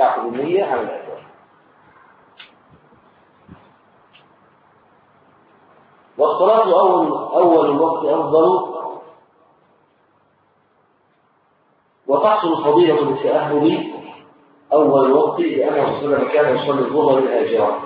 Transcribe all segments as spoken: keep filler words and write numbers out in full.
يعقد النية على الأذان. والصلاة أول أول الوقت أفضل، وتحصل فضيلة التأهل أول الوقت لأنه صلى الله عليه وسلم كان يصلي الظهر الآجرة.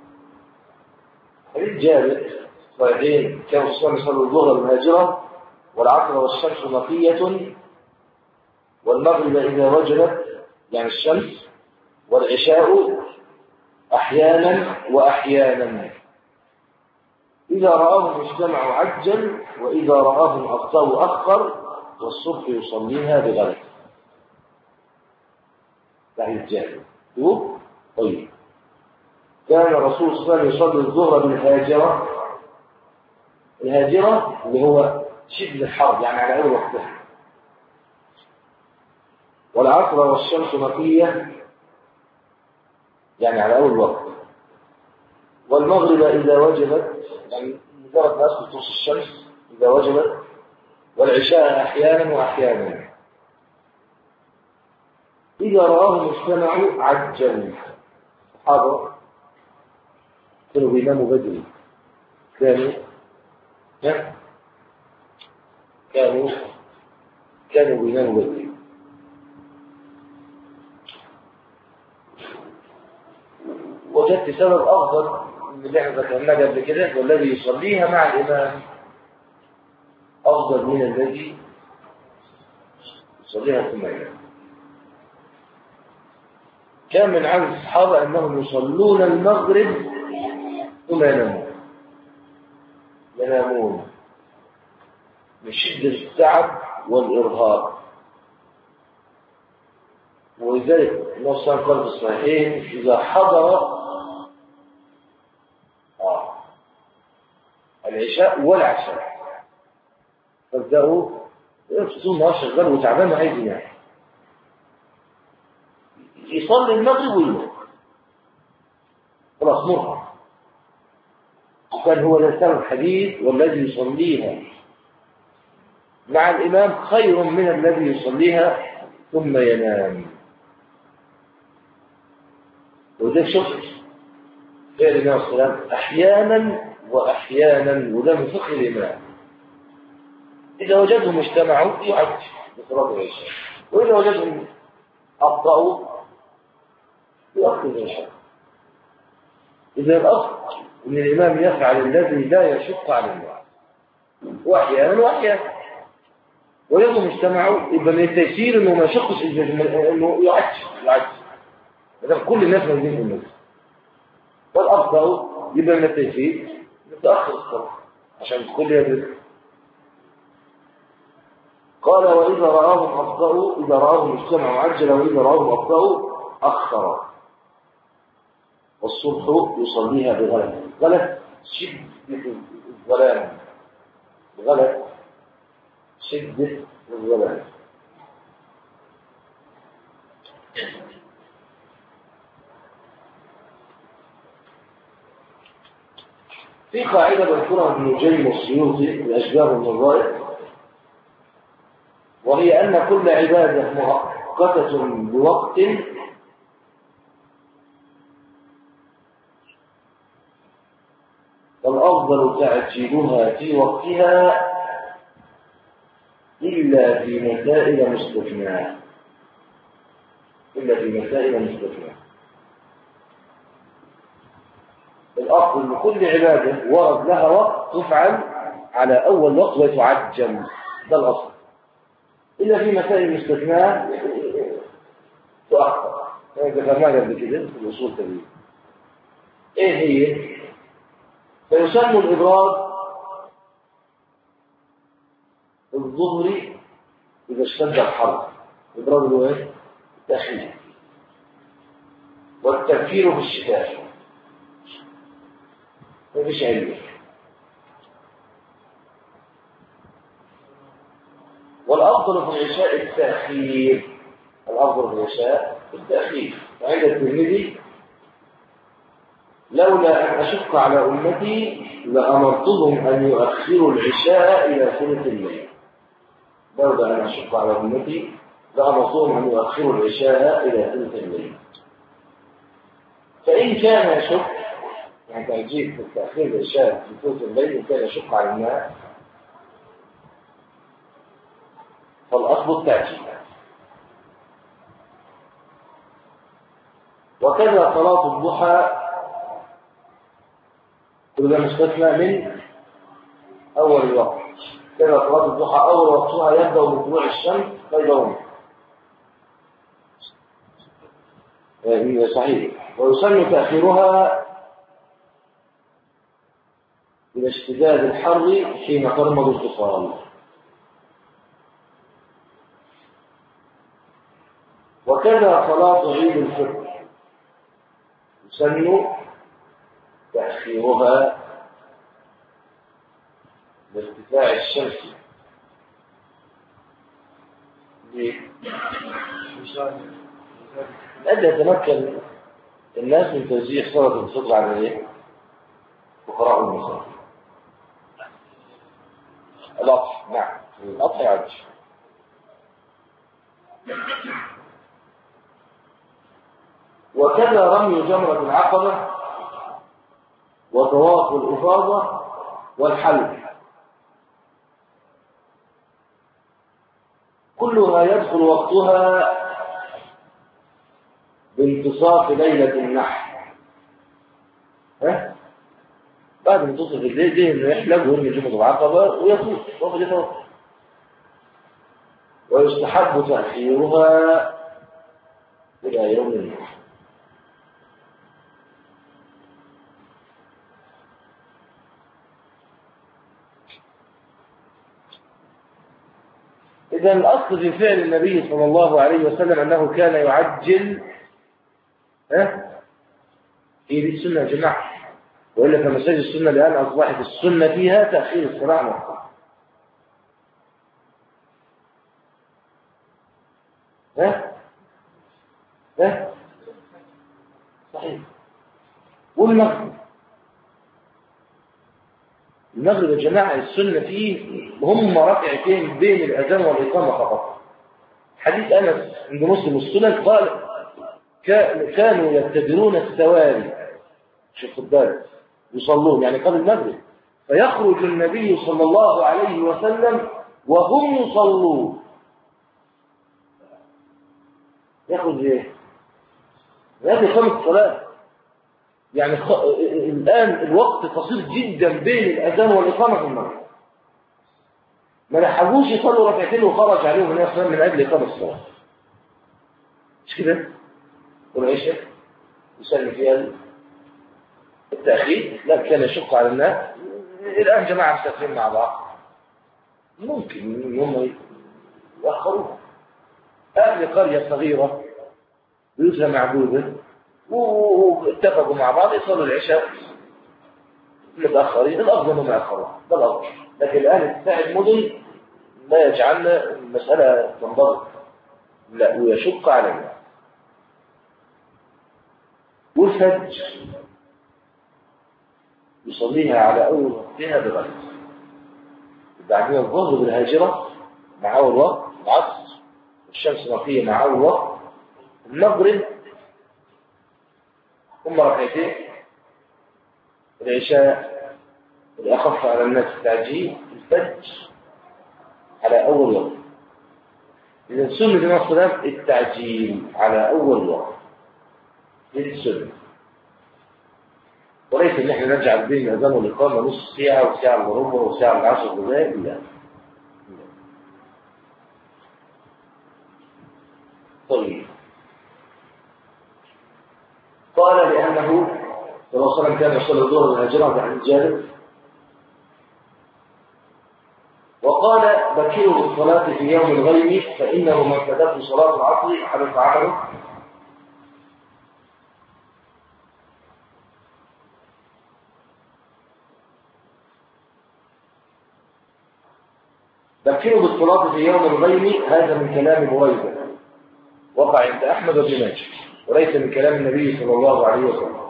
حديث جابر صحيحين كان صلى الله عليه وسلم يصلي الظهر الآجرة والعصر والشمس نقية والمغرب إذا وجبت يعني الشمس والعشاء أحيانا وأحيانا. إذا رآهم اجتمعوا عجل وإذا رآهم أبطأوا أخر والصبح يصليها بغلط. حديث جابر. طيب كان الرسول صلى الله عليه وسلم يصلي الظهر بالهاجرة. الهاجرة اللي هو شبه الحرب يعني على أول وقتها، والعصر والشمس نقية يعني على أول وقت، والمغرب إذا وجبت يعني مجرد ما أسكت نص الشمس إذا وجبت، والعشاء أحيانا وأحيانا. إذا رآهم اجتمعوا عجل. الصحابة كانوا بيناموا بدري، كانوا كانوا كانوا بيناموا بدري. وجدت سبب أفضل من اللي احنا ذكرناه قبل كده، والذي يصليها مع الإمام أفضل من الذي يصليها ثم ينام. كان من عادة الصحابة أنهم يصلون المغرب ثم ينامون ينامون من شدة التعب والإرهاق. ولذلك النبي صلى الله عليه وسلم قال في الصحيحين إذا حضر آه. العشاء والعشاء فابدأوا يفصلون نهار شغال وتعبان وعايز ينام، يصلي المغرب وينام خلاص مرهق. وكان هو ده الحديث والذي يصليها مع الإمام خير من الذي يصليها ثم ينام. وده شفت فعل النبي صلى الله عليه وسلم أحيانا وأحيانا، وده من فقه الإمام. إذا وجدهم اجتمعوا يعد بصلاة العشاء، وإذا وجدهم أبطأوا يؤخر العشاء. إذا الأصل أن الإمام يفعل الذي لا يشق على الناس، وأحيانا وأحيانا. ويوم اجتمعوا يبقى من التيسير إنه ما يشقش، إنه يعد يعد إذا كل الناس موجودين في الناس. والأفضل يبقى من التيسير يتأخر الصلاة عشان الكل يدرك. قال وإذا رآهم أبطأوا، إذا رآهم اجتمعوا عجل وإذا رآهم أبطأوا أخر، والصبح يصليها بغلط. غلط شدة الظلام، غلط شدة الظلام. في قاعدة ذكرها ابن نجيم والسيوطي الأشباه والنظائر، وهي أن كل عبادة مؤقتة بوقت فالأفضل تعجيلها في وقتها إلا في مسائل مستثناة إلا في مسائل مستثناة. الأصل أن كل عبادة ورد لها وقت تفعل على أول وقت وتعجل، ده الأصل. إلا في مسائل مستثناة تؤخر. ذكرناها قبل كده في الأصول التبيين. إيه هي؟ فيسمى الإبراد الظهر إذا اشتد الحر، إبراد هو إيه؟ التأخير. والتبكير في الشتاء مفيش علم. والأفضل في العشاء التأخير، الأفضل في العشاء التأخير. وعند الترمذي لولا أن أشق على أمتي لأمرتهم أن يؤخروا العشاء إلى ثلث الليل. لولا أن أشق على أمتي لأمرتهم أن يؤخروا العشاء إلى ثلث الليل. فإن كان يشق يعني تأجيل في التأخير العشاء في ثلث الليل إن كان يشق على الناس فالأصل التأجيل. وكذا صلاة الضحى كل ده مستثنى من أول الوقت. كذا صلاة الضحى أول وقتها يبدأ من طلوع الشمس فيضون صحيح. ويسن تأخيرها إلى اشتداد الحر حين ترمض الخصال. وكذا صلاة عيد الفطر يسن تأخيرها لارتفاع الشمس لأن يتمكن الناس من توزيع صلاة الفطر على الايه؟ فقراء المساكين. الأضحى نعم الأضحى يعد. وكذا رمي جمرة العقبة وطواف الإفاضة والحلق كلها يدخل وقتها بانتصاف ليلة النحر. ها؟ بعد منتصف الليل دي انه يحلق ويرمي جمرة العقبة ويطوف وقد يطوف. ويستحب تأخيرها إلى يوم النحر. إذا الأصل في فعل النبي صلى الله عليه وسلم أنه كان يعجل ها هي دي السنة يا جماعة. وإلا فمساجد السنة الآن أصبحت السنة فيها تأخير الصلاة نفسها. ها ها صحيح. والمغرب المغرب يا جماعة السنة فيه هم ركعتين بين الأذان والإقامة فقط. حديث أنس عند مسلم السنن قال كانوا يبتدرون السواري شوف بالك يصلون يعني قبل المغرب فيخرج النبي صلى الله عليه وسلم وهم يصلون. يخرج ايه؟ هذه خمس صلاة يعني خ... الآن الوقت قصير جدا بين الأذان والإقامة في المغرب. ما لحقوش يصلوا ركعتين وخرج عليهم الناس من أجل إقامة الصلاة. مش كده؟ والعشاء يسلم فيها التأخير لا كان يشق على الناس. الآن جماعة مسافرين مع بعض ممكن ان هم يأخروها. أهل قرية صغيرة بيوتها معبودة واتفقوا مع بعض يصلوا العشاء متأخرين الأفضل انهم يأخروها ده الأفضل. لكن الآن بتاع المدن ما يجعلنا المسألة تنضبط لا ويشق علينا. والفجر يصليها على أول وقتها بغلط بعدين الظهر بالهاجرة مع أول وقت العصر الشمس نقية مع أول وقت المغرب ثم ركعتين العشاء الأخف على الناس التعجيل الفجر على أول وقت. إذا سنة النبي صلى الله عليه وسلم التعجيل على أول وقت هذه السنة. وليس ان احنا نجعل بين الاذان والاقامه نص ساعه وساعه الا ربع وساعه الا عشر دقائق لا. طيب قال لانه صلى الله عليه وسلم كان يصلي الظهر والهجره عند جابر. وقال بكروا بالصلاه في يوم الغيم فانه من فاتته صلاه العصر حدث عمله. بكروا بالصلاة في يوم الغيم هذا من كلام بريدة وقع عند أحمد بن ماجه وليس من كلام النبي صلى الله عليه وسلم.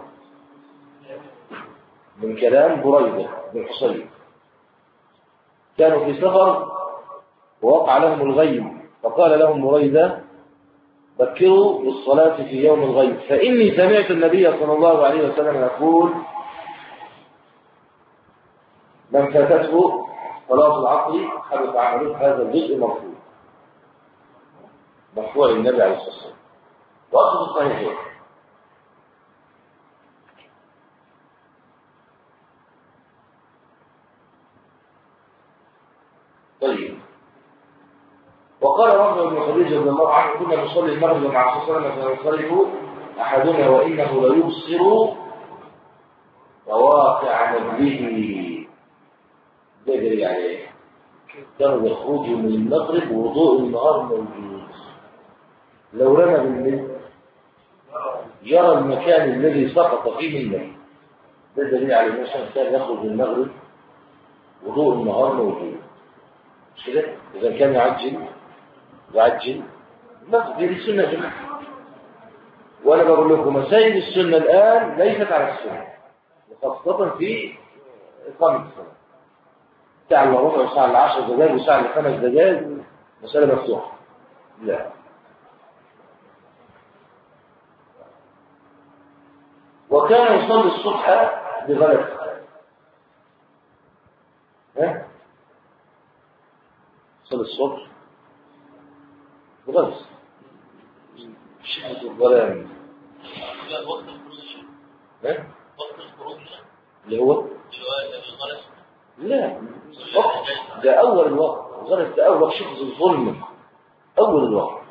من كلام بريدة بن حصين كانوا في سفر ووقع لهم الغيم فقال لهم بريدة بكروا بالصلاة في يوم الغيب، فإني سمعت النبي صلى الله عليه وسلم يقول: من فاتته صلاة العصر حدث عمله. هذا الجزء مرفوع مرفوع للنبي عليه الصلاة والسلام، وأصل الصحيحين. طيب، وقال رجل بن خديجة رضي الله عنه: كنا نصلي المغرب مع الرسول صلى الله عليه وسلم فينصرف أحدنا وإنه ليبصر مواقع نبله. ده جري عليه، كانوا يخرجوا من المغرب وضوء النهار موجود. لو رمى بالليل يرى المكان الذي سقط فيه النبي. ده دليل على ان الانسان يخرج من المغرب وضوء النهار موجود، مش كده؟ اذا كان يعجل يعجل المغرب. دي السنه يا جماعه، وانا بقول لكم مسائل السنه الان ليست على السنه، وخاصه في اقامه الصلاه. ساعه الا ربع وساعه الا عشر دقائق وساعه الا خمس دقائق مساله مفتوحه. لا. وكان يصلي الصبح بغلس. ها؟ يصلي الصبح بغلس شدة الظلام. وقت الخروج. ها؟ وقت الخروج اللي هو الغلس. لا، وقت ده أول الوقت. الغلس ده أول شدة الظلم، أول الوقت.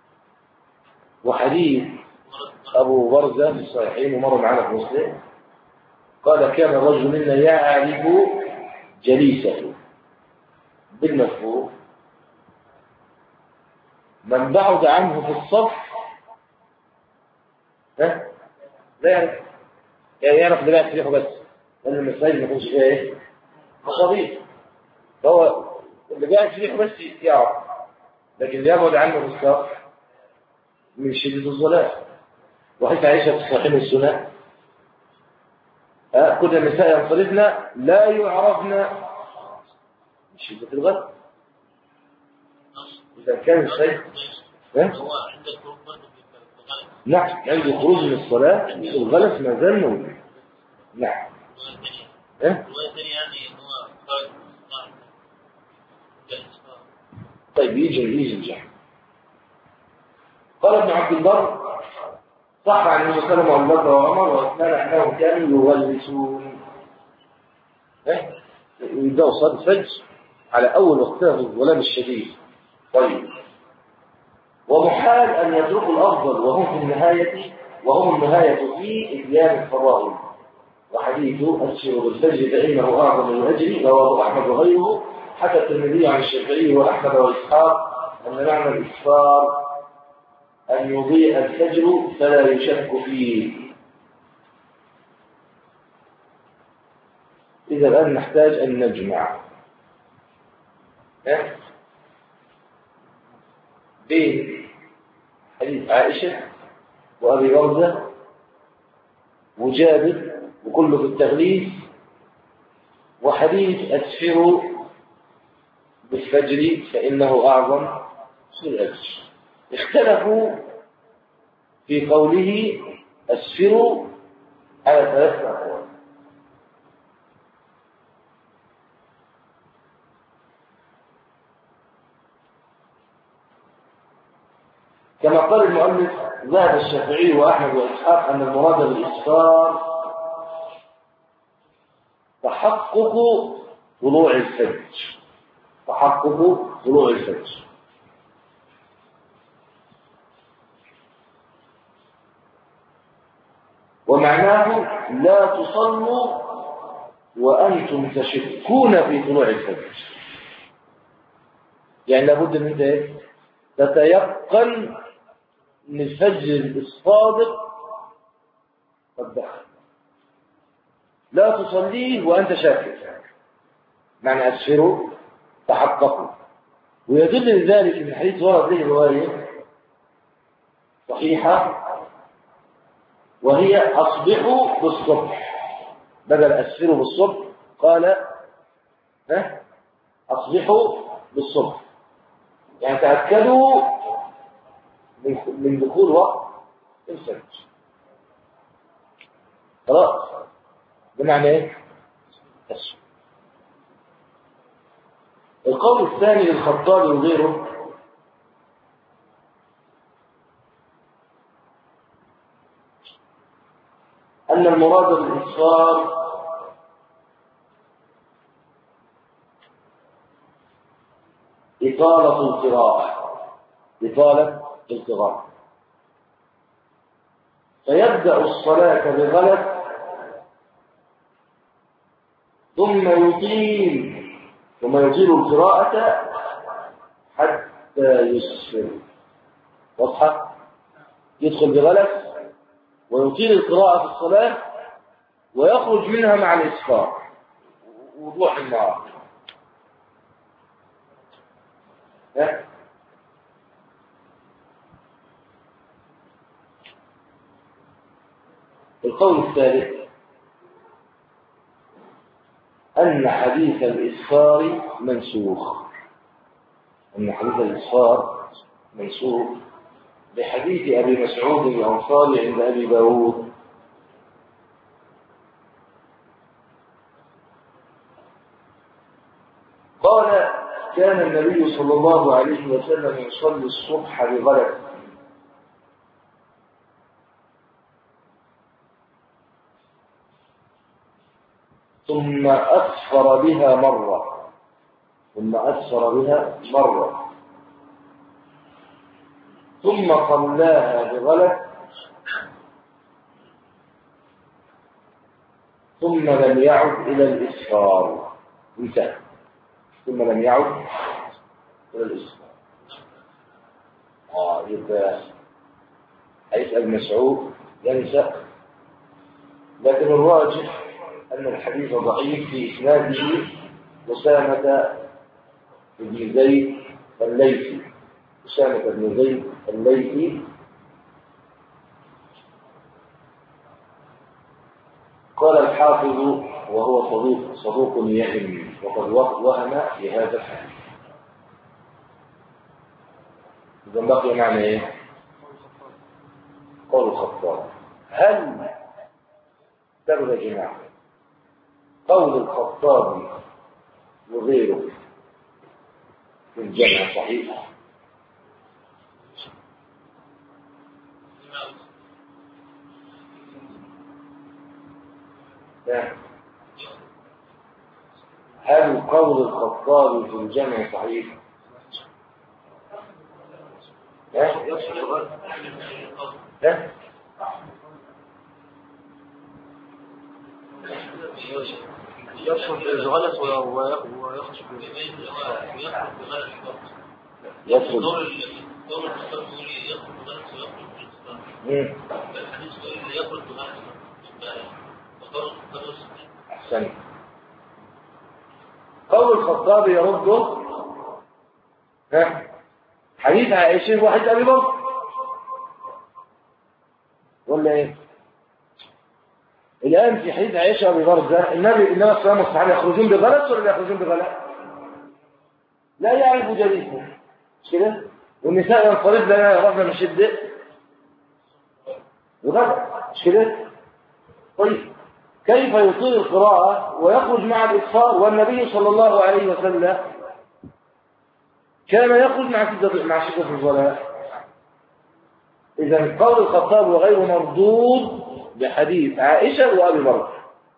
وحديث أبو برزة في الصحيحين ومر معنا في مسلم قال: كان الرجل منا يعرف جليسه بالمفهوم، من بعد عنه في الصف ها لا يعرف، يعني يعرف اللي قاعد في بس، لأن المساجد ما يكونش فيها ايه؟ مصابيح. فهو اللي قاعد في بس يعرف، لكن اللي يبعد عنه في الصف من شدة الظلام. وحيث عائشة في صحيح السنة: أه كل النساء ينصرفن لا يعرفن من شدة الغد. إذا كان الشيء هو عند الخروج برضه في نعم، عند الخروج من الصلاة الغلس ما زال موجود. نعم. الغلس. الرواية الثانية يعني إن هو خارج طيب، يجي يجي الجحر. قال ابن عبد البر: صح عن النبي صلى الله عليه وسلم وابو بكر وعمر وعثمان انهم كانوا يغلسون. ايه؟ يبداوا صلاه الفجر على اول وقتها في الظلام الشديد. طيب، ومحال ان يتركوا الافضل وهم في النهايه وهم النهايه في اتيان الفضائل. وحديث اسفر بالفجر فانه اعظم من الاجر رواه احمد وغيره، حتى الترمذي عن الشافعي واحمد واسحاق ان معنى الاسفار أن يضيء الفجر فلا يشك فيه. إذا الآن نحتاج أن نجمع بين حديث عائشة وأبي برزة وجابر وكله في التغليف، وحديث أسفروا بالفجر فإنه أعظم من الأجر. اختلفوا في قوله أسفروا على ثلاثة أقوال. كما قال المؤلف: ذهب الشافعي وأحمد وإسحاق أن المراد بالإسفار تحقق طلوع الفجر، تحقق طلوع الفجر. ومعناه لا تصلوا وأنتم تشكون في طلوع الفجر، يعني لابد من ذلك تتيقن ان الفجر الصادق قد دخل. لا تصليه وأنت شاكك، معنى أسفروا تحققوا. ويدل لذلك ان الحديث ورد به رواية صحيحة وهي أصبحوا بالصبح، بدل أسفروا بالصبح قال ها أصبحوا بالصبح، يعني تأكدوا من من دخول وقت الفجر. خلاص، بمعنى ايه؟ بس. القول الثاني للخطابي وغيره أن المراد بالإسفار إطالة القراءة، إطالة القراءة، فيبدأ الصلاة بغلط ثم يطيل ثم يطيل القراءة حتى يسفر. واضحة؟ يدخل بغلط ويطيل القراءة في الصلاة ويخرج منها مع الإسفار وضوح النهار. ها؟ القول الثالث أن حديث الإسفار منسوخ، أن حديث الإسفار منسوخ بحديث أبي مسعود الأنصاري عند أبي داود قال: كان النبي صلى الله عليه وسلم يصلي الصبح بغلط ثم أسفر بها مرة ثم أسفر بها مرة ثم صلاها بغلط ثم لم يعد إلى الإسفار. انتهى. ثم لم يعد إلى الإسفار. آه يبقى هيسأل مسعود ينسى، لكن الراجح أن الحديث ضعيف في إسناده أسامة بن زيد الليثي. أسامة بن زيد الليثي قال الحافظ وهو صدوق صدوق يهم وقد وهم في هذا الحديث. إذا بقي معنى إيه؟ قول الخطاب. هل تبغى جماعة قول الخطاب وغيره في الجمع صحيح؟ لا. هل قول الخطاب في الجمع صحيح؟ لا. لا. يدخل الغلط ويخرج يدخل أحسن. قول الخطاب يرده ها حديث عائشة وحديث أبي بكر ولا إيه؟ الآن في حديث عائشة أبي برزة النبي النبي صلى الله عليه وسلم يخرجون بغلط ولا لا يخرجون بغلط؟ لا يعرف جليسهم مش كده؟ والنساء ينصرف لا يعرفن من شدة بغلط مش كده؟ طيب كيف يطيل القراءة ويخرج مع الإسفار والنبي صلى الله عليه وسلم كان يخرج مع شدة مع شدة الصلاة؟ إذا قول الخطاب وغيره مردود بحديث عائشة وأبي بكر.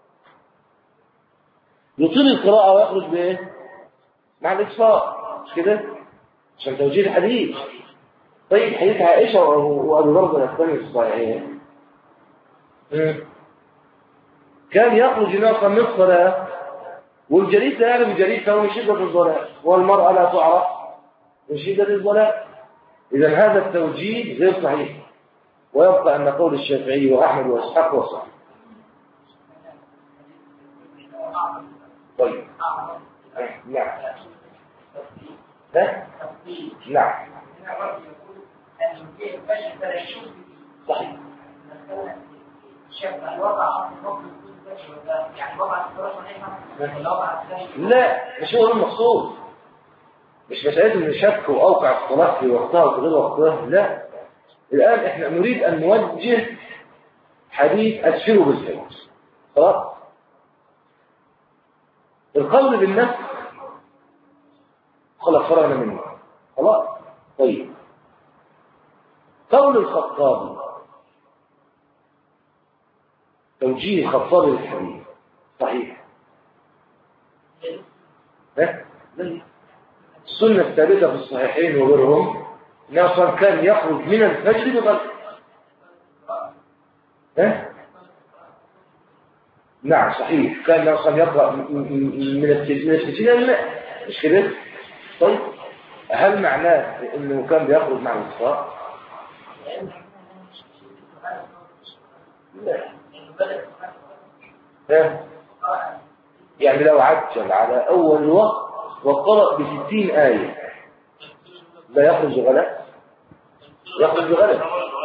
يطيل القراءة ويخرج بإيه؟ مع الإسفار مش كده؟ عشان توجيه الحديث. طيب حديث عائشة وأبي بكر الثاني الصحيحين كان يخرج ناقا من الصلاة والجليس لا يعرف جليسه من شدة الصلاة والمرأة لا تعرف من شدة الصلاة. إذا هذا التوجيه غير صحيح، ويبقى أن قول الشافعي وأحمد وإسحاق هو صحيح. طيب نعم ها؟ نعم صحيح. لا مش هو المقصود، مش مسألة إن شك وأوقع الصلاة في وقتها وفي غير وقتها، لا الآن احنا نريد أن نوجه حديث أسفره بالفجر. خلاص؟ القول بالنفس خلاص فرغنا منه. خلاص؟ طيب قول الخطابي، توجيه الخطابي للحديث صحيح؟ ها؟ السنة الثابتة في الصحيحين وغيرهم أنه كان يخرج من الفجر بغلط. ها؟ نعم صحيح، كان أصلا يقرأ من السجين الماء مش كده؟ طيب هل معناه أنه كان بيخرج مع الإصفاء؟ لا. ها؟ يعني لو عجل على أول وقت وقرأ بستين آية لا يخرج غلط؟ يخرج غلط.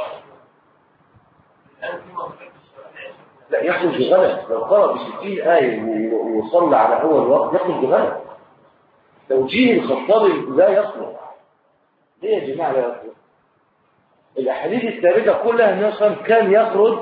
لا يخرج غلط، لو قرأ بستين آية وصلى على أول وقت يخرج غلط. توجيه الخطابي لا يصلح. ليه يا جماعة لا يصلح؟ الأحاديث الثابتة كلها أنه كان يخرج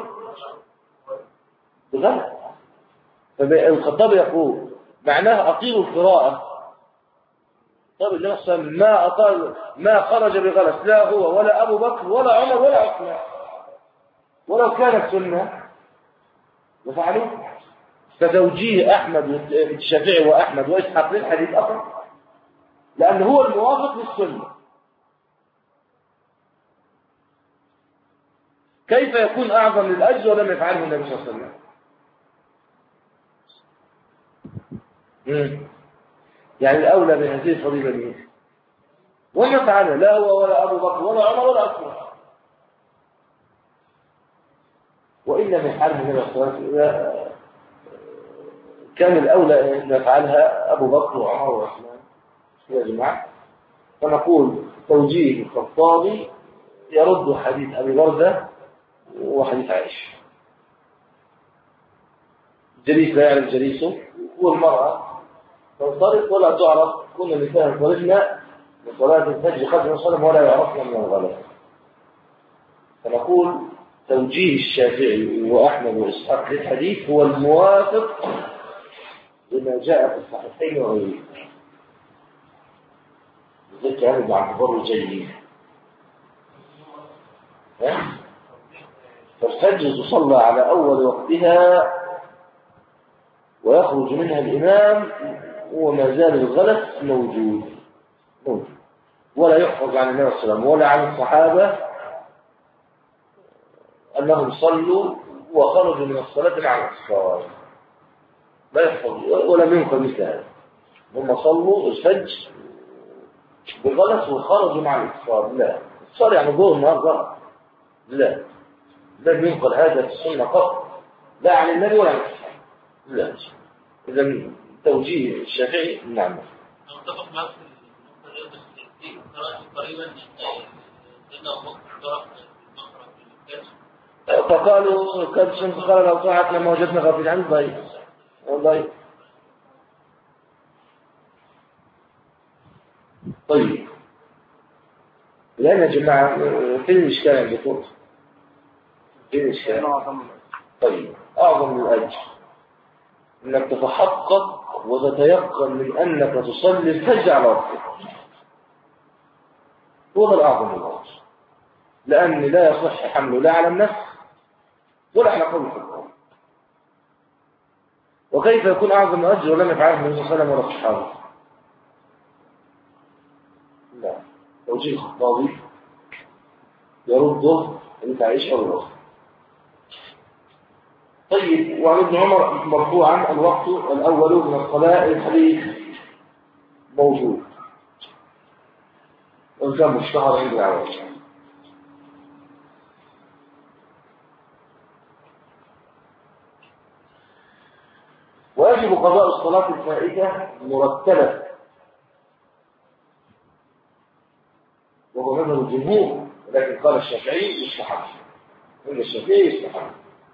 بغلط. فالخطابي يقول معناه أطيلوا القراءة. طب النبي صلى الله عليه وسلم ما أطال ما خرج بغلط، لا هو ولا أبو بكر ولا عمر ولا عثمان، ولو كانت سنة وفعلوا. فتوجيه أحمد والشافعي وأحمد وإسحاق للحديث أصلا لأنه هو الموافق للسنة. كيف يكون أعظم للأجر ولم يفعله النبي صلى الله عليه وسلم؟ مم. يعني الأولى بهذه الفضيلة مين؟ وما فعله لا هو ولا أبو بكر ولا عمر ولا عثمان. وإن لم يفعله النبي صلى الله عليه وسلم كان الأولى أن يفعلها أبو بكر وعمر وعثمان يا جماعة. فنقول توجيه الخطابي يرد حديث أبي بردة وحديث عائشة. جليس لا يعرف جليسه، والمرأة تنصرف ولا تعرف. كنا نساء خرجنا لصلاة الفجر قبل صلاة ولا يعرفنا من الغلط. فنقول توجيه الشافعي وأحمد وإسحاق للحديث هو الموافق لما جاء في الصحيحين وغيره. ذلك هذا بعد بر الجليل. فالفجر تصلى على أول وقتها ويخرج منها الإمام وما زال الغلط موجود موجود ولا يحفظ عن النبي صلى الله عليه وسلم ولا عن الصحابة أنهم صلوا وخرجوا من الصلاة مع الأصفار. لا يحفظ ولم ينقل مثل هذا. هم صلوا الفجر بالغلط وخرجوا مع الأصفار. لا الصلاة يعني ظهر النهار غلط. لا لم ينقل هذا في السنة قط لا عن النبي ولا عن الصحابة. لا. إذا توجيه الشافعي نعم. اتفق معك في النقطة قريبا انه فقالوا كان شمس قال لو طاعت لما وجدنا غافل عن ضيف والله. طيب الآن يا جماعة في الإشكال عندكم في الإشكال. طيب أعظم الأجر أنك تتحقق وتتيقن من أنك تصلي الفجر على وقته. هو الأعظم الأجر، لأن لا يصح حمله لا على النفس ولا على قول الحكام. وكيف يكون أعظم الأجر ولم يفعله النبي صلى الله عليه وسلم ولا الصحابة؟ لا توجيه الخطابي يرده أنت عايش أو الوقت. طيب وعن ابن عمر مرفوعا الوقت الأول من الصلاة الحديث موجود وكان مشتهر عند العوام. ويجب قضاء الصلاة الفائتة مرتبة وهو مذهب الجمهور، ولكن قال الشافعي يستحب. قال الشافعي يستحب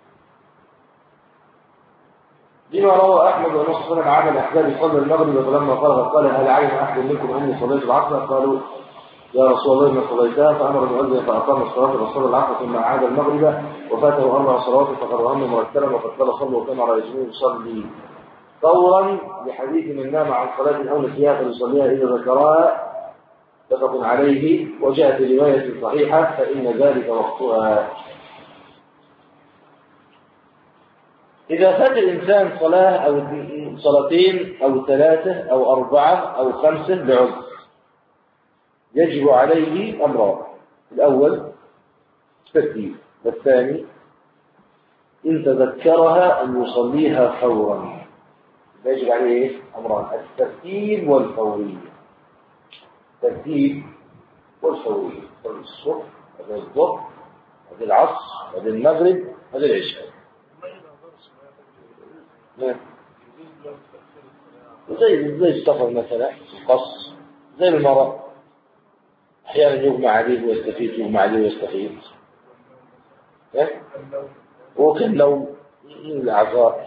لما روى أحمد وأنس صلى الله عليه وسلم عمل أحزاب صلى المغرب فلما فرغ قال هل علم أحد منكم أني صليت العصر؟ قالوا يا رسول الله إن صليتها فأمر المؤذن فأقام الصلاة وصلى العصر ثم أعاد المغرب وفاته أربع صلوات فقد رهن مرتبا وقد قال صلوا كما رأيتموه يصلي فورا لحديث من نام عن صلاة أو نسيها فليصليها إذا ذكرها متفق عليه وجاء في رواية صحيحة فإن ذلك وقتها. إذا فات الإنسان صلاة أو صلاتين أو ثلاثة أو أربعة أو خمسة بعذر يجب عليه أمران: الأول الترتيب، والثاني إن تذكرها أن يصليها فورا. يجب عليه أمران: الترتيب والفورية. الترتيب والفورية، صلي الصبح بعد الظهر بعد العصر بعد المغرب بعد العشاء. زي زي السفر مثلا، القص، زي المرض أحيانا يغمى عليه ويستفيد، يغمى عليه ويستفيد، وكان لو الأعذار.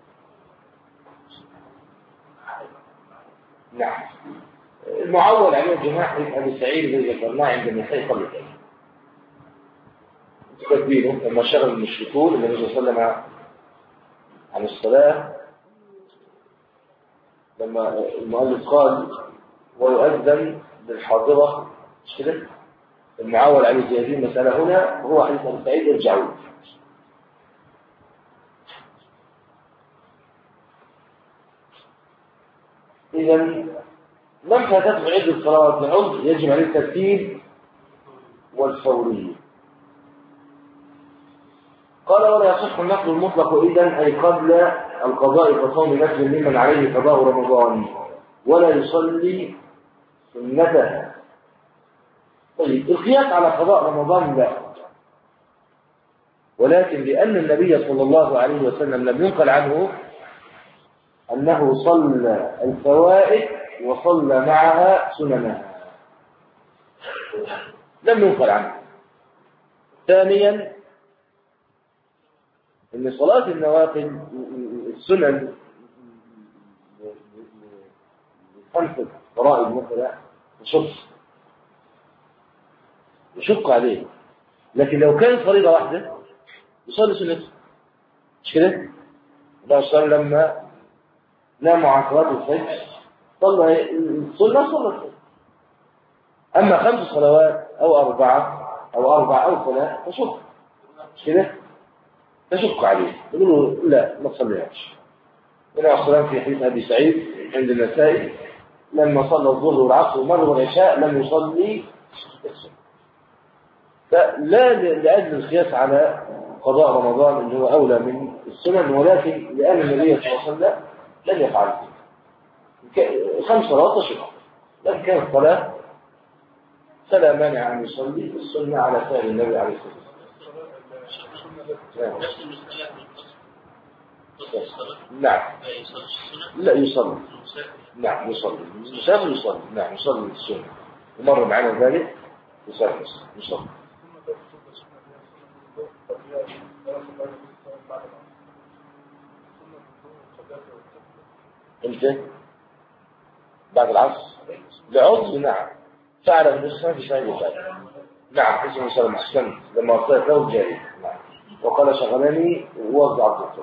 نعم. المعول عليه الجماع أبي سعيد الذي ذكرناه عند النساء قبل ذلك تكبيره لما شغل المشركون النبي صلى الله عليه وسلم عن الصلاة، لما المؤلف قال ويؤذن بالحاضرة مش كده؟ المعول عليه في هذه المسألة هنا هو حديث أبي سعيد ارجعوا. إذا من فاتته عدة الصلوات العذر يجب عليه الترتيب والفورية. قال ولا يصح النقل المطلق إذن أي قبل القضاء كصوم نفل ممن عليه قضاء رمضان ولا يصلي سنته. طيب القياس على قضاء رمضان لا، ولكن لأن النبي صلى الله عليه وسلم لم ينقل عنه أنه صلى الفوائد وصلى معها سننها، لم ينقل عنه. ثانيا ان صلاة النوافل السنن خمسة فرائض مثلا يشق يشق عليه، لكن لو كانت فريضة واحدة يصلي سنته مش كده؟ الله صلى لما نام عن صلاة الفجر صلى السنة صلى. أما خمس صلوات أو أربعة أو أربعة أو ثلاثة تشق مش كده؟ تشق عليه، يقولوا لا ما تصليهاش. هنا الصلاة في حديث أبي سعيد عند النسائي لما صلى الظهر والعصر والمغرب والعشاء لم يصلي السنة. فلا لأجل القياس على قضاء رمضان اللي هو أولى من السنن، ولكن لأن النبي صلى الله عليه وسلم لم يفعل خمس صلوات تشق، لكن كانت الصلاة فلا مانع أن يصلي السنة على سائر النبي عليه الصلاة والسلام. نعم. لا يصلي. نعم يصلي. المسافر يصلي. نعم يصلي السنة. ومر معنا ذلك يسافر يصلي. امتى؟ بعد العصر. لعذر نعم. فعل النسخة في شيء يفعل. نعم حسن وسلم أحسنت لما أصلت له جاري. نعم. وقال شغلني ووضع الدكتور.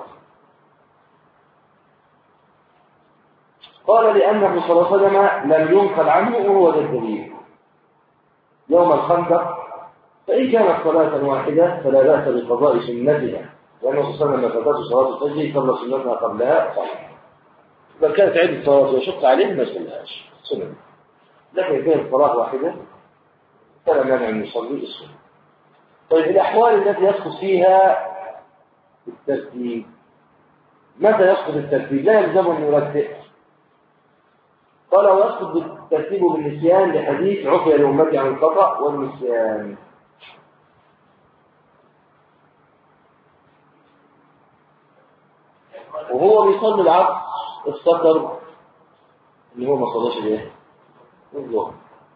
قال لأنه صلى الله عليه وسلم لم ينقل عنه وهو ذا الدليل يوم الخندق، فإن كانت صلاة واحدة فلا بأس بقضاء سنتها، لأنه صلى الله عليه وسلم فاتته صلاة الفجر قبل سنتها قبلها صحيح. بل كانت عدة صلاة وشق عليه ما يصليهاش سنة، لكن كانت صلاة واحدة فلا مانع أن يصلي السنة. طيب الأحوال التي يسقط فيها الترتيب، متى يسقط الترتيب؟ لا يلزم أن يرتب. قال ويسقط الترتيب بالنسيان لحديث عفي لأمتي عن الخطأ والنسيان. وهو بيصلي العصر افتكر ان هو ما صلاش الايه؟ الظهر،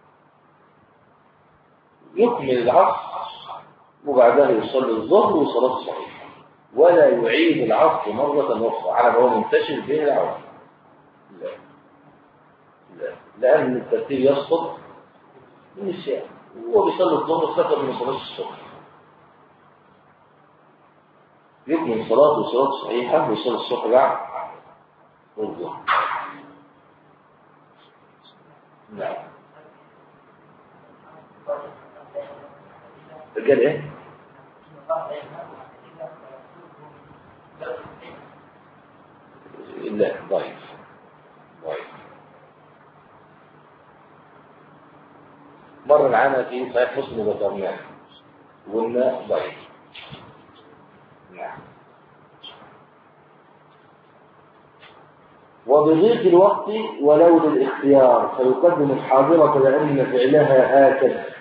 يكمل العصر وبعدها يصلي الظهر وصلاة صحيحة، ولا يعيد العصر مرة أخرى على ما هو منتشر به العصر. لا لا، لأن الترتيب يسقط من الشام، وهو بيصلي الظهر افتكر من صلاة الصبح، يكمل صلاته صلاة صحيحة ويصلي الصبح بعد الظهر. نعم. رجال ايه؟ لا ضعيف ضعيف. مر معانا في صحيح مسلم وذكرناه وقلنا ضعيف. نعم. وبضيق الوقت ولو للاختيار فيقدم الحاضرة لأن فعلها آكد.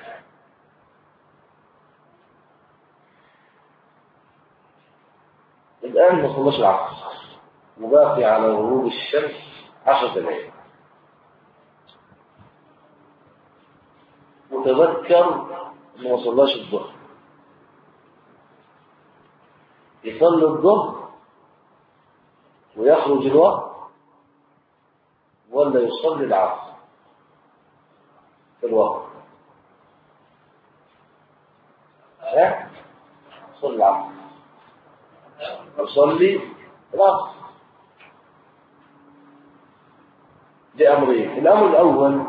الآن ما صلاش العصر وباقي على غروب الشمس عشر دقائق، وتذكر انه ما صلاش الظهر، يصلي الظهر ويخرج الوقت ولا يصلي العصر في الوقت؟ ها؟ يصلي العصر، يصلي العصر لأمرين. الأمر الأول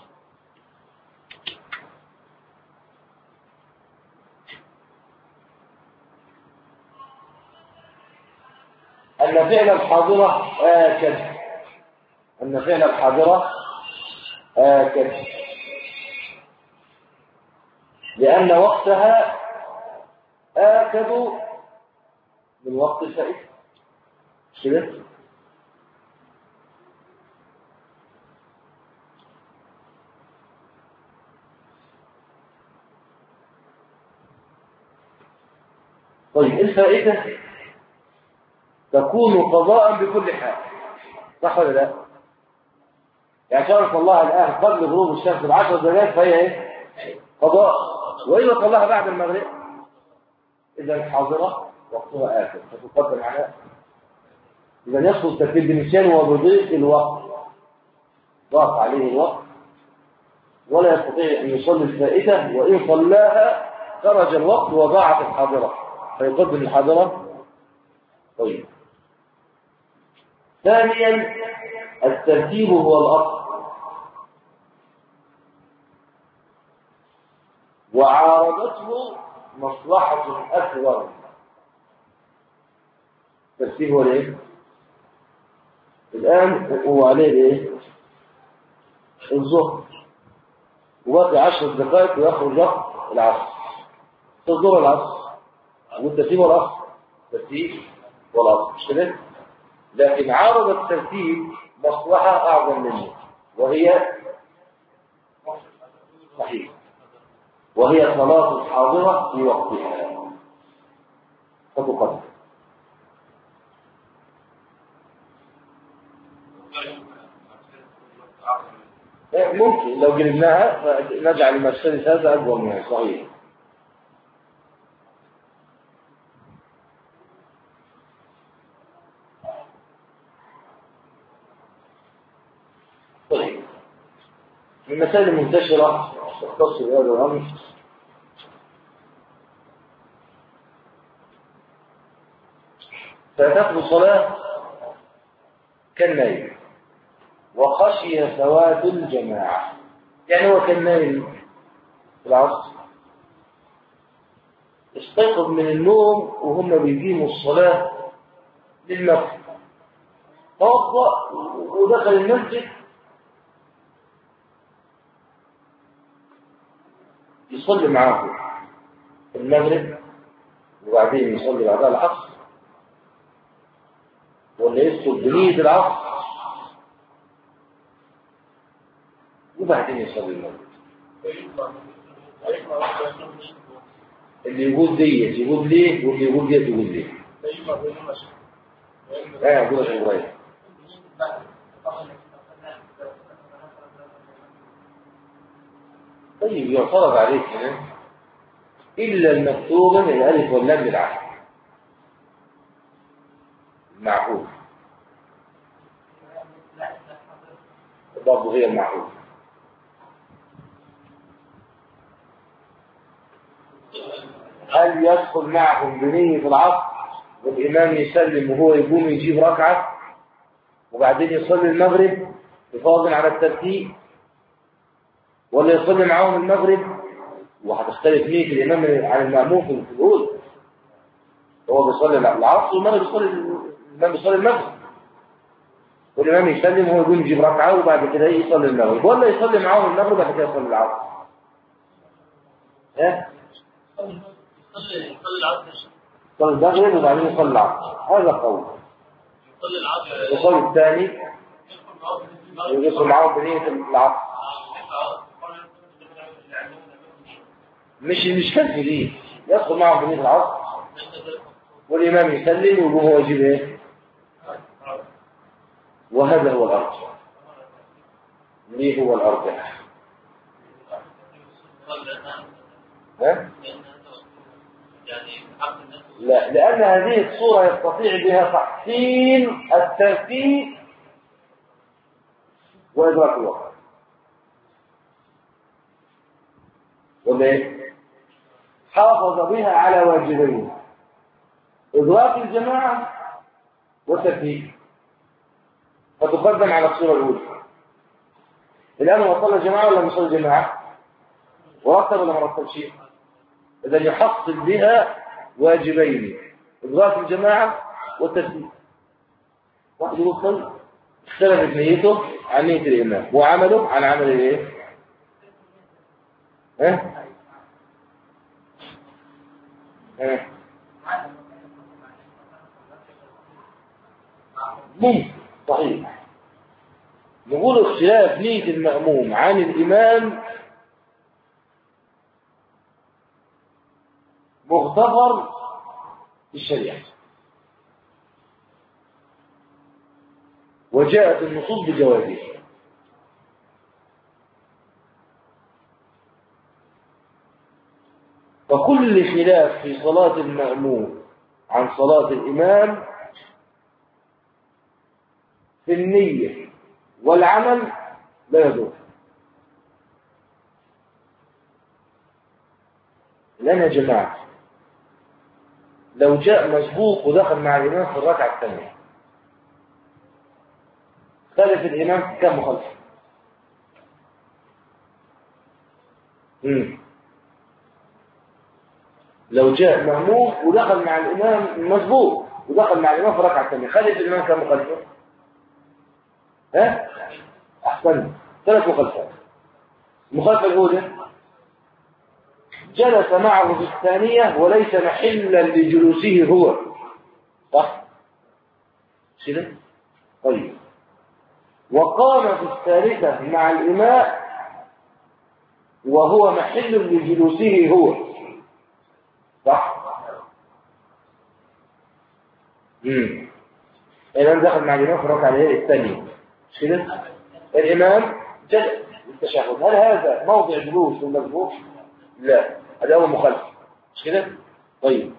أن فعل الحاضرة آكد، أن فعل الحاضرة آكد لأن وقتها آكد من وقت الفائدة كده. طيب الفائدة تكون قضاء بكل حال، صح ولا لا؟ يعني شرط الله الآن قبل غروب الشمس بعشر دقائق فهي ايه؟ قضاء. وإذا طلعها بعد المغرب إذا الحاضرة وقتها آخر فتقدم على. إذا يخص ترتيب بنسيان وبضيق الوقت، ضاق عليه الوقت ولا يستطيع أن يصلي الفائتة، وإن صلاها خرج الوقت وضاعت الحاضرة فيقدم الحاضرة. طيب. ثانيا الترتيب هو الأصل، وعارضته مصلحة أكبر. الترتيب هو الايه؟ الآن هو عليه الايه؟ الظهر، وباقي عشر دقائق ويخرج وقت العصر، الظهر العصر، والترتيب هو الأصل، الترتيب هو الأصل مش كده؟ لكن عارض الترتيب مصلحة أعظم منه، وهي صحيح، وهي صلاة الحاضرة في وقتها فتقدم. ممكن لو جلبناها نجعل المرسيدس هذا أكبر منها. صحيح. طيب، من المسائل المنتشرة تختص بهذا الأمر فتأخذ صلاة كالنايم وخشي فوات الجماعة. يعني هو كالنايم في العصر، استيقظ من النوم وهم بيقيموا الصلاة للمغرب، توضأ ودخل المسجد يصلي معه المغرب وبعدين يصلي بعدها العصر، ولا يدخل بنية العصر وبعدين يصلي المغرب. اللي يقول ديت يقول ليه، واللي يقول ديت يقول ليه. لا يقول لك إبراهيم. طيب يعترض عليك هنا إلا المكتوب من الألف واللام للعهد المعقول، برضه هي المعقول. هل يدخل معهم بنية العصر والإمام يسلم وهو يقوم يجيب ركعة وبعدين يصلي المغرب يفاضل على الترتيب، ولا يصلي معهم المغرب وهتختلف نية الإمام عن المأموم في الأول؟ هو بيصلي العصر والمغرب يصلي الإمام بيصلي المغرب، والإمام يسلم وهو يقوم يجيب ركعة وبعد كده يصلي المغرب، ولا يصلي معهم المغرب وبعد كده يصلي العصر؟ ها؟ يصلي العصر، يصلي المغرب وبعدين يصلي العصر، هذا قول. يصلي العصر، القول الثاني يدخل معهم بنية العصر. مش مش كذب دي، يدخل معهم بنية العصر والإمام يسلم ويقوم هو يجيب ايه؟ وهذا هو الأرجح. ليه هو الأرجح؟ ها؟ لا، لأن هذه الصورة يستطيع بها تحسين الترتيب وإدراك الوقت. ولا ايه؟ حافظ بها على واجبين: إدراك الجماعة والترتيب، فتقدم على الصورة الأولى. الآن هو صلى الجماعة ولا مصلي الجماعة؟ ورتب ولا مرتب شيء؟ إذا يحصل بها واجبين: إدراك الجماعة والترتيب. واحد يوصل اختلفت نيته عن نية الإمام وعمله عن عمل الايه؟ ها؟ ها؟ ممكن، صحيح. نقول اختلاف نية المأموم عن الإمام مغتفر في الشريعة، وجاءت النصوص بجوازه. فكل خلاف في صلاة المأموم عن صلاة الإمام في النية والعمل لا يضر. لنا جماعة لو جاء مسبوق ودخل مع الإمام في الركعة الثانية، خالف الإمام كم مخالفة؟ لو جاء مأموم ودخل مع الإمام مسبوق ودخل مع الإمام في الركعة الثانية، خالف الإمام كم مخالفة؟ ها؟ أحسن، ثلاث مخالفات. المخالفة الأولى: جلس معه في الثانية وليس محلا لجلوسه هو، صح؟ كده؟ طيب. وقام في الثالثة مع الإماء وهو محل لجلوسه هو، صح؟ امم الإمام دخل مع الإمام في الركعة الثانية، مش كده؟ الإمام جلس التشهد، هل هذا موضع جلوس المسبوق؟ لا، هذا هو مخالف، مش كده؟ طيب.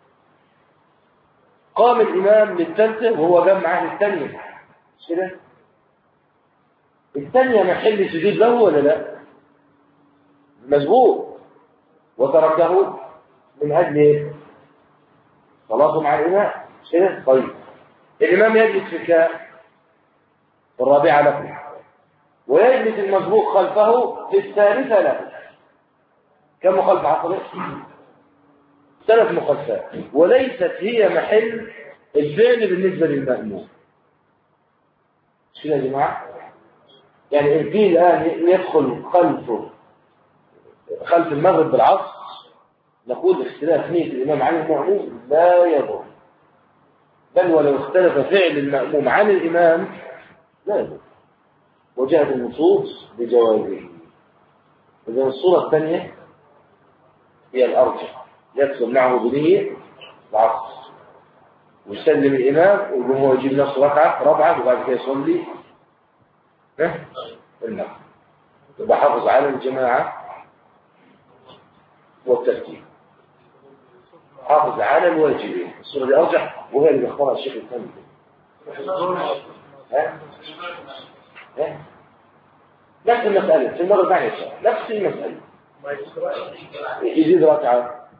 قام الإمام للثالثة وهو جاب معاه الثانية، مش كده؟ الثانية محل سجود له ولا لا؟ مسبوق، وتركه من أجل ايه؟ صلاته مع الإمام، مش كده؟ طيب. الإمام يجلس في كام؟ في الرابعة له، ويجلس المسبوق خلفه في الثالثة له. كم مخالفة حصلت؟ ثلاث مخالفات، وليست هي محل الفعل بالنسبة للمأموم. مش كده يا جماعة؟ يعني الفيل الآن يدخل خلفه خلف المغرب بالعصر، نقول اختلاف نية الإمام عن المأموم لا يضر، بل ولو اختلف فعل المأموم عن الإمام لا يضر، وجاءت النصوص بجوازه. إذن الصورة الثانية هي الأرجح: يدخل معه بنية العصر ويسلم الإمام ويقوم هو يجيب نفسه ركعة رابعة وبعد كده يصلي المغرب، يبقى حافظ على الجماعة والترتيب، حافظ على الواجبين. الصورة دي أرجح وهي اللي بيختارها الشيخ الثاني. ها؟ ها؟ نفس المسألة في المغرب، معنى نفس المسألة، يزيد ركعة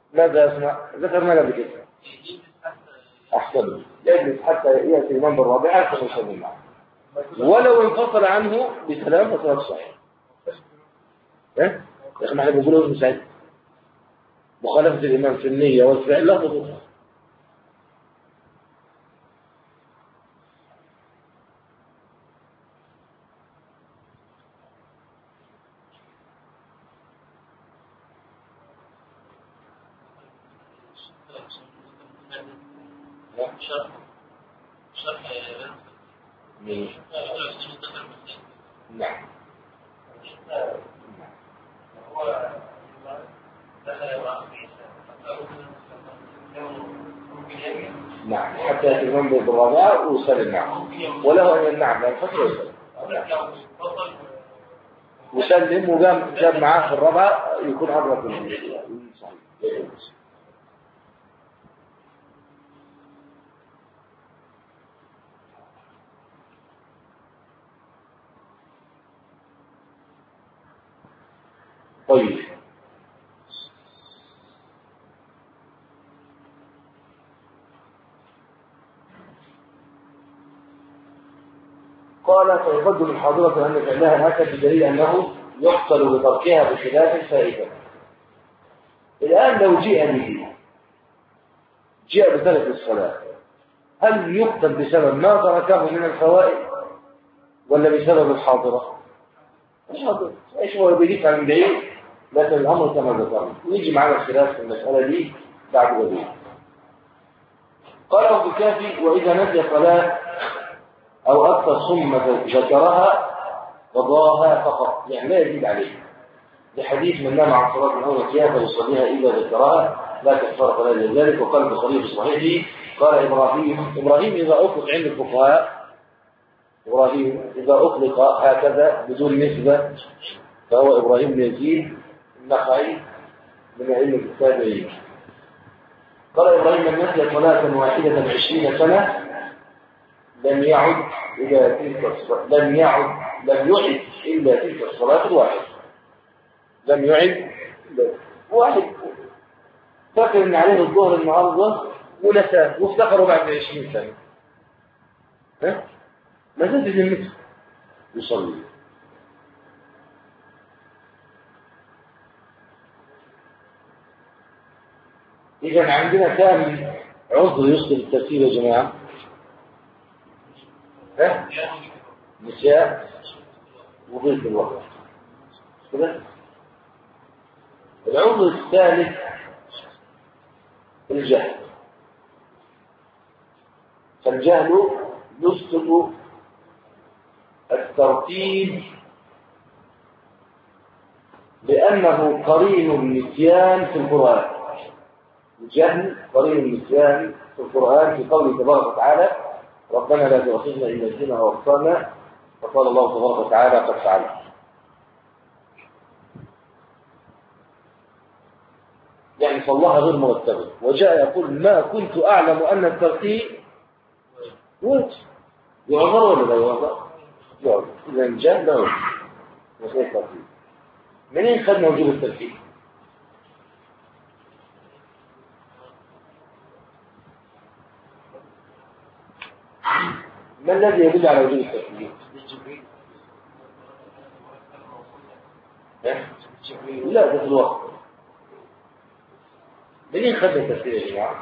ماذا يصنع؟ ذكرنا قبل كده. أحسن، يجلس حتى يأتي الإمام بالرابعة حتى يصلي معه، ولو انفصل عنه بسلام فصلاة صحيح. إيه؟ يا أخي ما احنا بنقول له مساعد مخالفة الإمام في النية والفعل لا تضر. شرح شرح مين؟ نعم. هو نعم حتى يأتي الإمام بالرابعة ويسلم معه، وله أن يمنع من الفترة ويسلم وسلم وقام جاب معاه في الرابعة يكون أدرك من صحيح. طيب قال فيقدم الحاضرة أن فعلها هكذا بدليل أنه يحصل بتركها بخلاف الفائدة. الآن لو جاء به جاء بترك الصلاة هل يقتل بسبب ما تركه من الفوائد ولا بسبب الحاضرة؟ الحاضرة ايش هو بيدفع من بعيد، لكن الأمر كما ذكرنا ويجي معنا الخلاف في المسألة دي بعد ذلك. قال ابن الكافي وإذا نسي صلاة أو أكثر ثم ذكرها قضاها فقط، يعني لا يزيد عليه، لحديث من نام عن صلاة أو نسيها فيصليها إذا ذكرها لا كفارة له لذلك. وقال البخاري في صحيحه قال إبراهيم إبراهيم إذا أطلق عند الفقهاء إبراهيم إذا أطلق هكذا بدون نسبة فهو إبراهيم بن يزيد النخعي من علم التابعين. قال إبراهيم من نسي صلاة واحدة عشرين سنة لم يعد إلى تلك الصلاة لم يعد لم يعد إلا تلك الصلاة الواحدة لم يعد واحد فاكر إن عليه الظهر النهارده ونساه وافتكروا بعد عشرين سنة ها ما زاد ذمته يصلي. إذا عندنا كام عذر يسقط الترتيب يا جماعة؟ ها؟ نساء وضيف الوقت كده. العذر الثالث الجهل، فالجهل يسقط الترتيب لأنه قرين النسيان في القرآن. الجهل قرين النسيان في القرآن في قوله تبارك وتعالى ربنا لا تؤاخذنا إن نسينا أو أخطأنا، فقال الله تبارك وتعالى قد فعلت. يعني صلاها غير مرتبة وجاء يقول ما كنت أعلم أن الترتيب وجه يعذر ولا لا يعذر؟ يعذر. إذا الجهل لا يعذر وغير الترتيب. منين خدنا وجوب الترتيب؟ ما الذي يدل على وجوب الترتيب؟ لا ده في الوقت. منين خدنا الترتيب يا جماعة؟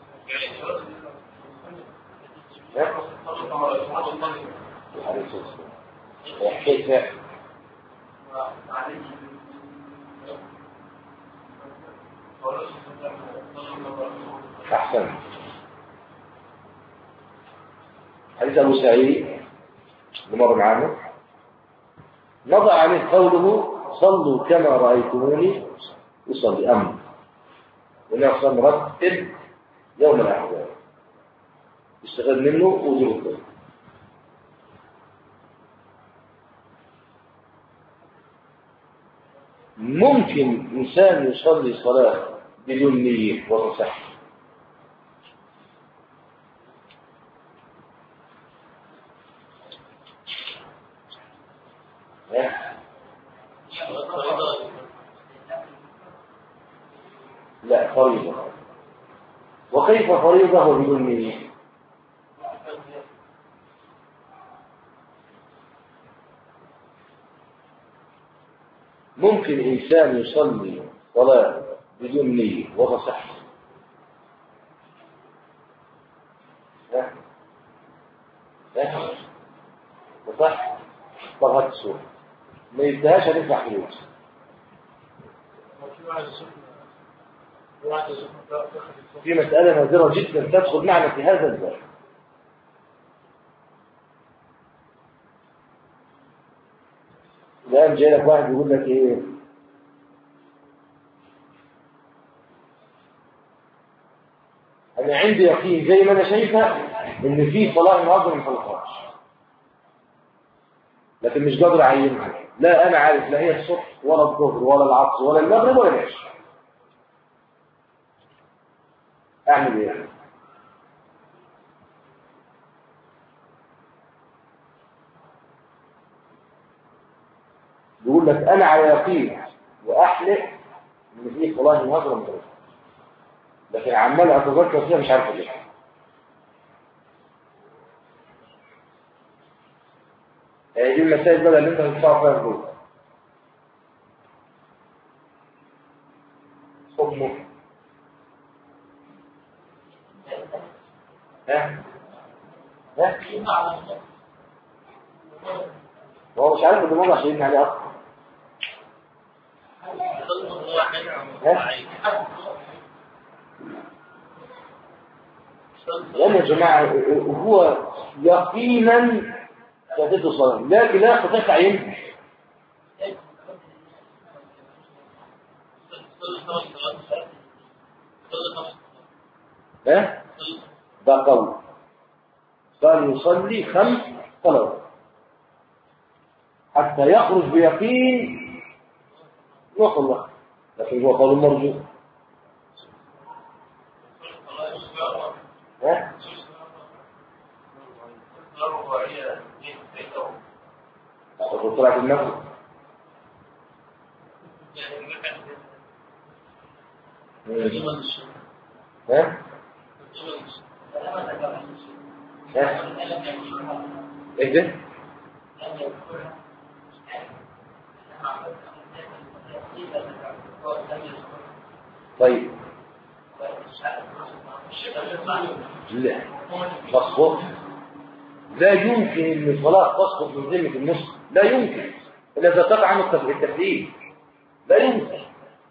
كيف؟ أحسن. حديث أبو سعيد مر معنا نضع عليه قوله صلوا كما رأيتموني يصلي أمر ونحن مرتب يوم الأحزاب يستغل منه وجوب الظهر. ممكن إنسان يصلي صلاة بدون نية وتصح لا. لا فريضة. وكيف فريضة وبدون نية؟ ممكن إنسان يصلي صلاة بدون نية وتصح. ها؟ ها؟ تصح طغت السوق ما يبدأهاش هتدفع فلوس. في مسألة نادرة جدا تدخل معنا في هذا الباب. الآن جاي لك واحد يقول لك إيه؟ أنا عندي يقين زي ما أنا شايفة إن في صلاة النهارده ما خلصهاش، لكن مش قادر أعينها. لا أنا عارف لا هي الصبح ولا الظهر ولا العصر ولا المغرب ولا العشاء. أعمل إيه؟ يقول لك أنا على يقين وأحلف إن في صلاة النهارده ما خلصهاش، لكن عمال أتذكر فيها مش عارف ليه. هي دي المسائل بقى اللي أنت هتدفع فيها الفلوس. حكمه ها؟ ها؟ هو مش عارف الموضوع عشان عليه أصلا. لأن يا جماعة هو يقينا سدد الصلاة لكن لا يستطيع تعيينها. ها؟ ده قول قال يصلي خمس صلوات حتى يخرج بيقين وصل له، لكن هو قول مرجو. ها؟ طلعت النفس. ها؟ ها؟ ايه ده؟ طيب لا تسقط، لا يمكن ان الصلاه تسقط من ذمه النص، لا يمكن الا اذا قطع عنه التفريق، لا يمكن.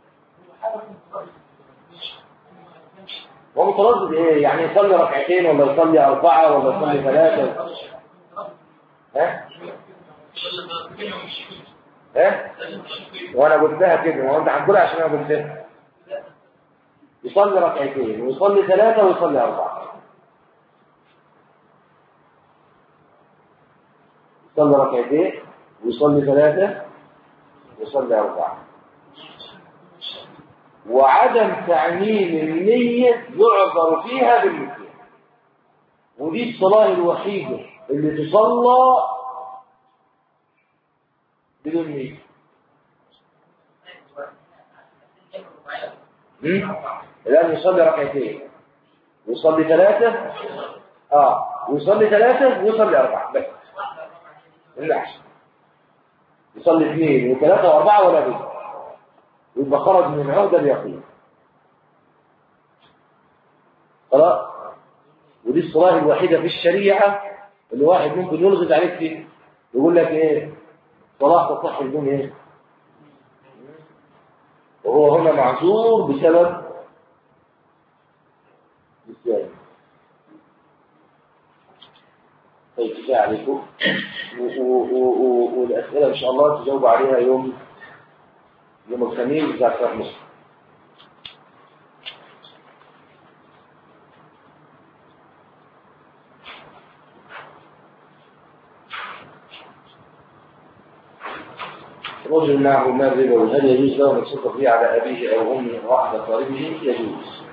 هو متردد ايه؟ يعني يصلي ركعتين ولا يصلي اربعه ولا يصلي ثلاثه؟ ها؟ ها؟ وانا قلتها كده، وانت هتقولها عشان انا قلتها. يصلي ركعتين ويصلي ثلاثه ويصلي اربعه. يصلي ركعتين ويصلي ثلاثه ويصلي اربعه. وعدم تعميم النية يعذر فيها بالمثل، ودي الصلاة الوحيدة اللي تصلى بدون نية. الآن يصلي ركعتين ويصلي ثلاثة اه ويصلي ثلاثة ويصلي أربعة بس العشر. يصلي اثنين وثلاثة وأربعة ولا بد، يبقى خرج من عهدة اليقين. خلاص. ودي الصلاة الوحيدة في الشريعة اللي واحد ممكن يلغز عليك فيه، يقول لك ايه؟ صلاة تصح بدون ايه؟ وهو هنا معذور بسبب النسيان. طيب كفاية عليكم، والأسئلة إن شاء الله تجاوب عليها يوم يوم الخميس بتاع صلاة مصر. رجل معه مال ربوي هل يجوز له ان يتصدق به على ابيه او امه او احد اقاربه؟ يجوز.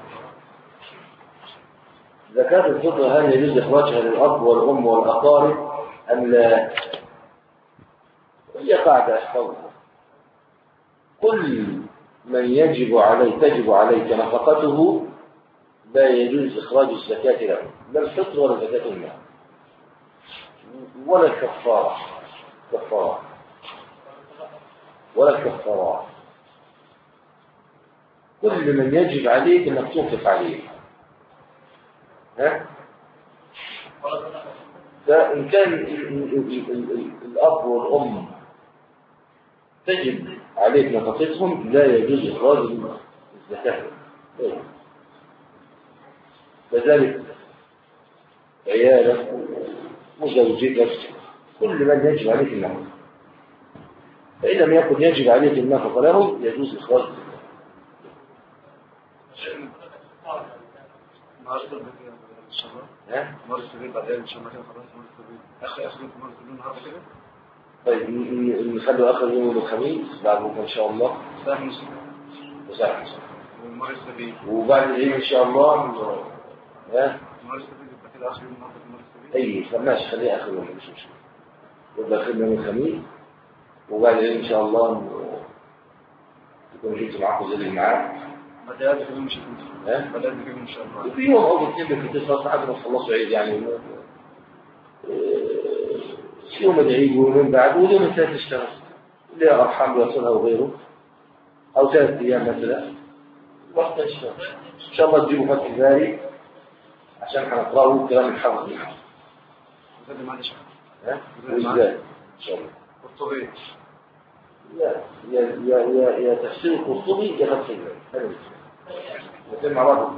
زكاة الفطر هل يجوز اخراجها للاب والام والاقارب ام لا؟ هي قاعده احفظها. كل من يجب عليه تجب عليك نفقته لا يجوز إخراج الزكاة له، لا الفطر ولا زكاة المال ولا الكفارة كفارة ولا الكفارة. كل من يجب عليك أنك تنفق عليه. ها؟ فإن كان الأب والأم تجب عليك نفقتهم لا يجوز إخراج الزكاة. كذلك عيالك وزوجتك كل من يجب عليك النفقة، فإن لم يكن يجب عليك النفقة لهم يجوز إخراج ها؟ مرة السبيل بعدين إن شاء الله كده خلاص مرة السبيل آخر آخر يوم مرة السبيل النهارده كده. طيب نخلوا آخر يوم الخميس بعد بكرة إن شاء الله ساعة نص وساعة نص ومرة السبيل وبعد العيد إن شاء الله ها مرة السبيل يبقى كده آخر يوم النهارده مرة السبيل. أي فماشي خليه آخر يوم مش مشكلة يبقى آخر يوم الخميس وبعد العيد إن شاء الله تكون جبت معاكم زي اللي معاك بدأت في يوم مش هتنسى. ها؟ بدأت في يوم إن شاء الله. وفي يوم أو اثنين بكتير لحد ما تخلصوا عيد يعني يوم العيد ويوم بعد واليوم الثالث تشتغل اللي أرحام يوصلها وغيره أو ثلاث أيام مثلا وقت تشتغل إن شاء الله تجيبوا فتح الباري عشان هنقرأه كلام الحافظ منه. وزاد معنا شهر. ها؟ وإزاي إن شاء الله. والطبيعي. يا يا يا يا يا تفسير القرطبي يا فتح الباري. هذا الاثنين مع بعض.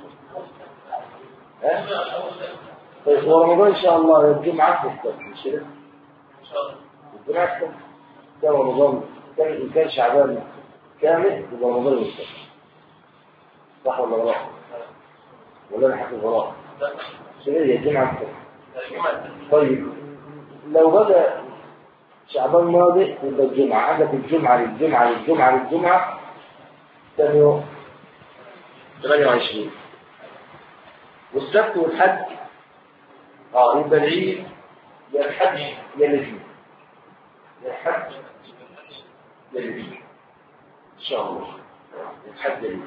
ها؟ طيب ورمضان إن شاء الله الجمعة مختلف مش كده؟ إن شاء الله. الجمعة مختلف. كان رمضان كان إن كان شعبان كامل يبقى رمضان مختلف. صح ولا غلط؟ ولا أنا حاسس غلط؟ شنو هي الجمعة مختلف؟ طيب لو بدأ شعبان ماضي يبقى الجمعة عندك الجمعة للجمعة للجمعة للجمعة ثاني يوم ثمانية وعشرين والسبت والحد اه يبقى العيد يا الحج يا الاثنين يا الحج يا الاثنين ان شاء الله الحج يا الاثنين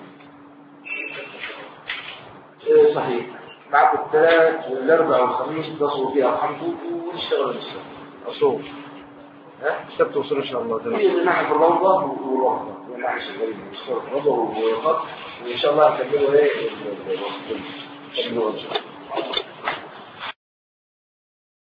إيه صحيح معكم الثلاث والاربع والخميس تصلوا فيها ارحمكم ونشتغل السبت اصوم ها السبت وصل إن شاء الله. تمام. هي جماعة الروضة والروضة جماعة الشغالين الروضة والروضة وإن شاء الله نكملوا إيه الوصف كملوا إن شاء الله.